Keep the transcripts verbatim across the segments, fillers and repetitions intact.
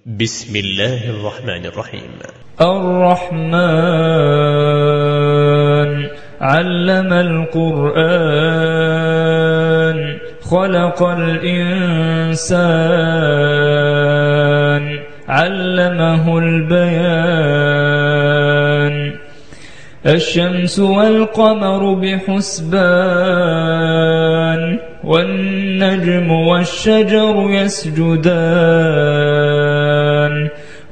بسم الله الرحمن الرحيم. الرحمن علم القرآن خلق الإنسان علمه البيان الشمس والقمر بحسبان والنجم والشجر يسجدان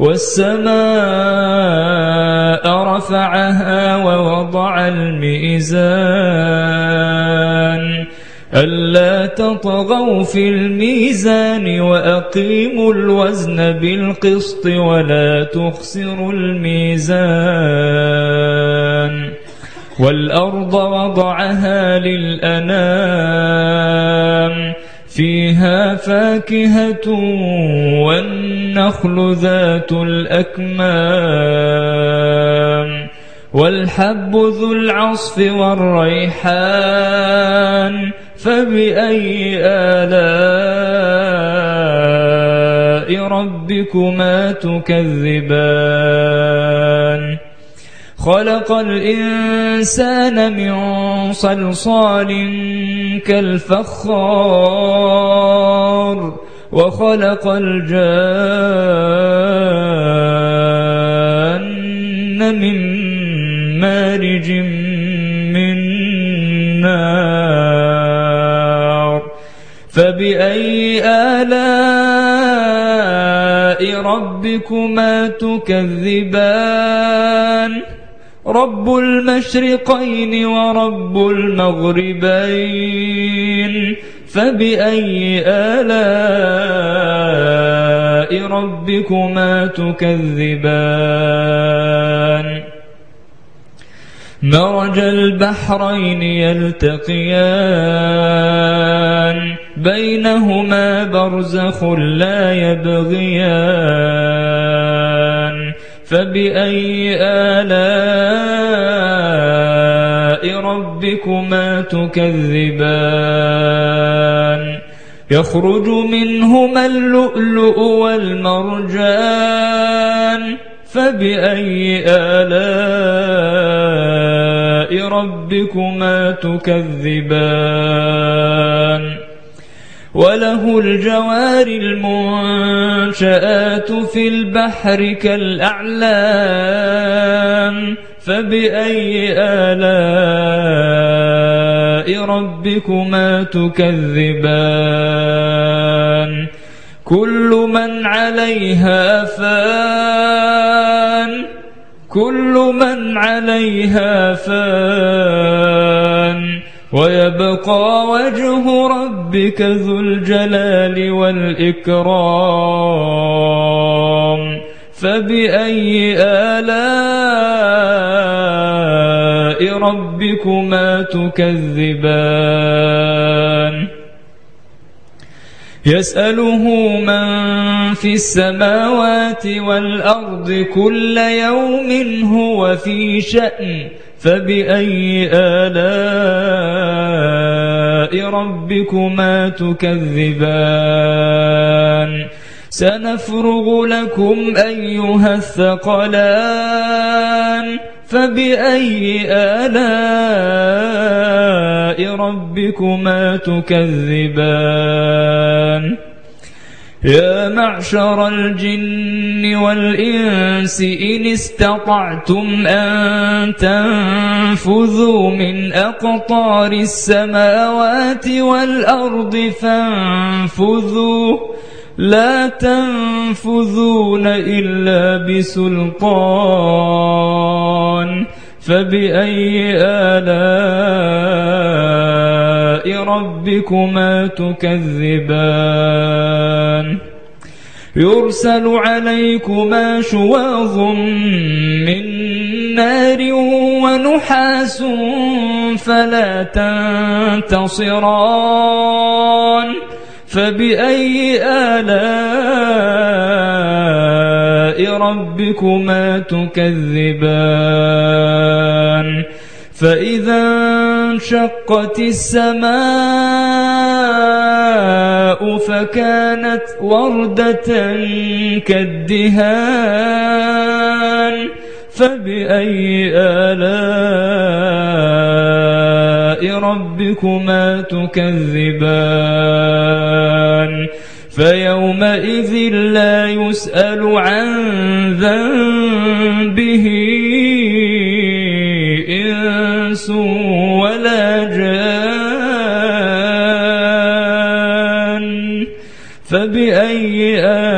والسماء رفعها ووضع الميزان ألا تطغوا في الميزان وأقيموا الوزن بالقسط ولا تخسروا الميزان والأرض وضعها للأنام فيها فاكهة والنخل ذات الأكمام والحب ذو العصف والريحان فبأي آلاء ربكما تكذبان خلق الإنسان من صلصال كالفخار وخلق الجان من مارج من نار فبأي آلاء ربكما تكذبان رب المشرقين ورب المغربين فبأي آلاء ربكما تكذبان مرج البحرين يلتقيان بينهما برزخ لا يبغيان فبأي آلاء ربكما تكذبان يخرج منهما اللؤلؤ والمرجان فبأي آلاء ربكما تكذبان وله الجوار المنشآت في البحر كالأعلام فبأي آلاء ربكما تكذبان كل من عليها فان كل من عليها فان ويبقى وجه ربك ذو الجلال والإكرام فبأي آلاء ربكما تكذبان يسأله من في السماوات والأرض كل يوم هو في شأن فبأي آلاء ربكما تكذبان سنفرغ لكم أيها الثقلان فبأي آلاء ربكما تكذبان يا معشر الجن والإنس إن استطعتم أن تنفذوا من أقطار السماوات والأرض فانفذوا لا تنفذون إلا بسلطان فبأي آلاء ربكما تكذبان يرسل عليكما شواظ من نار ونحاس فلا تنتصران فبأي آلاء ربكما تكذبان فإذا انشقت السماء السماء فكانت وردة كالدهان فبأي آلاء ربكما تكذبان فيومئذ لا يسأل عن ذنبه إنس ولا جان فبأي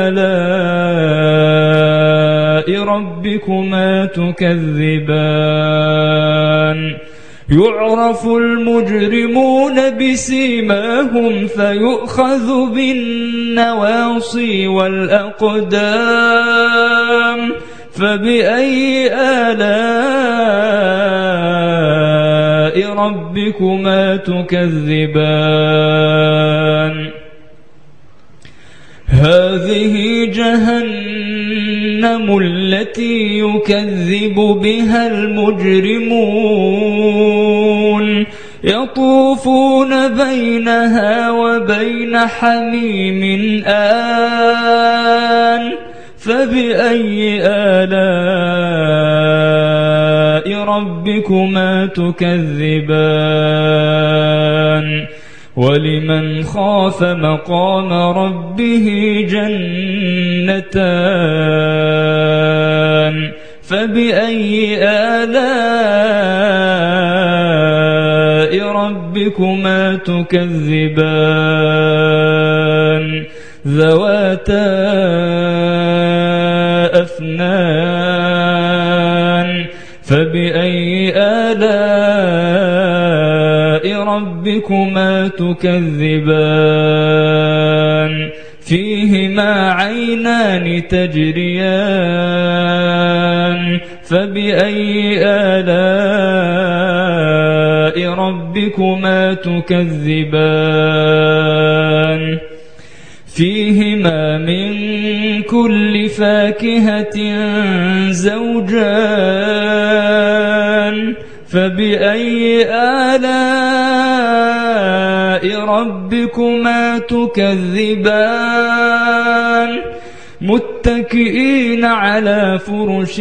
آلاء ربكما تكذبان يعرف المجرمون بسيماهم فيؤخذ بالنواصي والأقدام فبأي آلاء ربكما تكذبان هذه جهنم التي يكذب بها المجرمون يطوفون بينها وبين حميم آن فبأي آلاء ربكما تكذبان ولمن خاف مقام ربه جنتان فبأي آلاء ربكما تكذبان ذواتا أفنان فبأي آلاء ربكما تكذبان فيهما عينان تجريان فبأي آلاء ربكما تكذبان فيهما من كل فاكهة زوجان فبأي آلاء ربكما تكذبان متكئين على فرش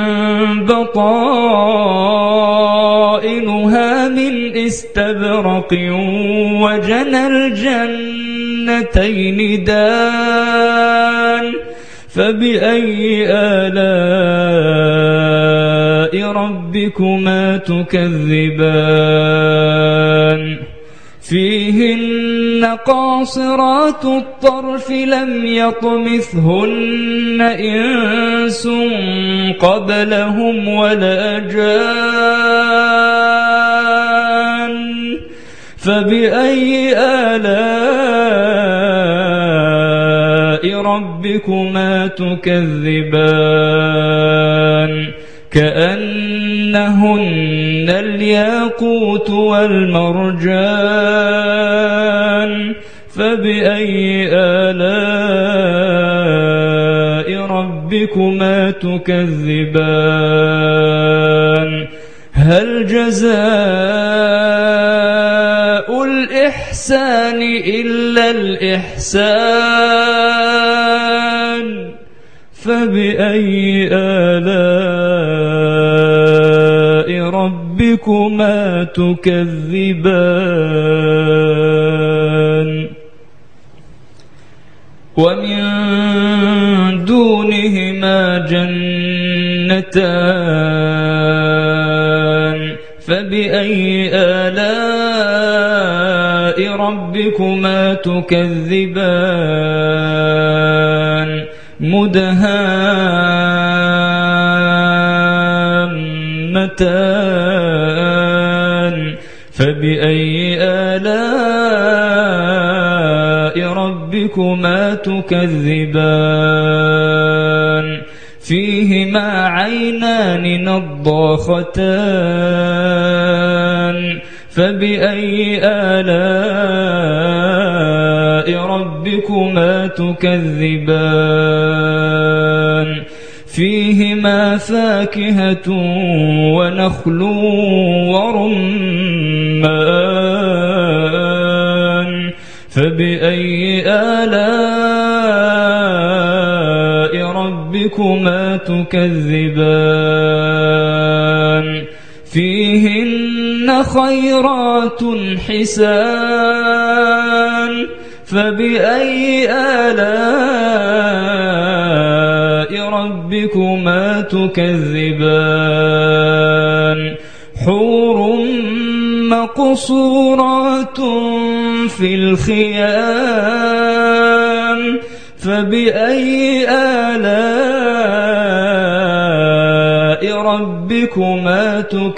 بطائنها من استبرق وجنى الجنتين دان فبأي آلاء ربكما تكذبان فيهن قاصرات الطرف لم يطمثهن إنس قبلهم ولا جان فبأي آلاء ربكما تكذبان كأنهن الياقوت والمرجان فبأي آلاء ربكما تكذبان هل جزاء الإحسان إلا الإحسان فبأي آلاء ربكما تكذبان ومن دونهما جنتان فبأي آلاء ربكما تكذبان مدهامتان فبأي آلاء ربكما تكذبان فيهما عينان نضاختان فبأي آلاء ربكما تكذبان فيهما فاكهة ونخل ورمان فبأي فبأي آلاء ربكما تكذبان فيهن خيرات حسان فبأي آلاء ربكما تكذبان حور مقصورات في الخيام فبأي آلاء ربكما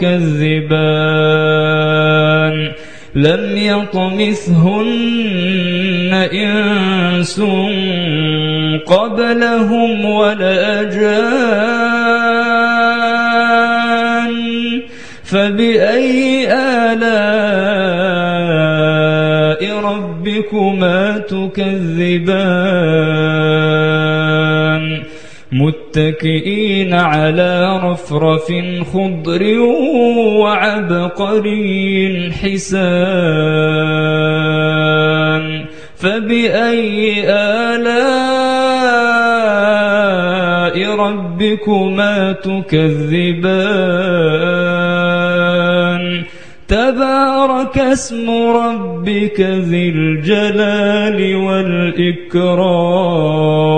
تكذبان لم يطمثهن إنس قبلهم ولا جان فبأي آلاء ربكما تكذبان متكئين على رفرف خضر وعبقري حسان فبأي آلاء ربكما تكذبان تبارك اسم ربك ذي الجلال والإكرام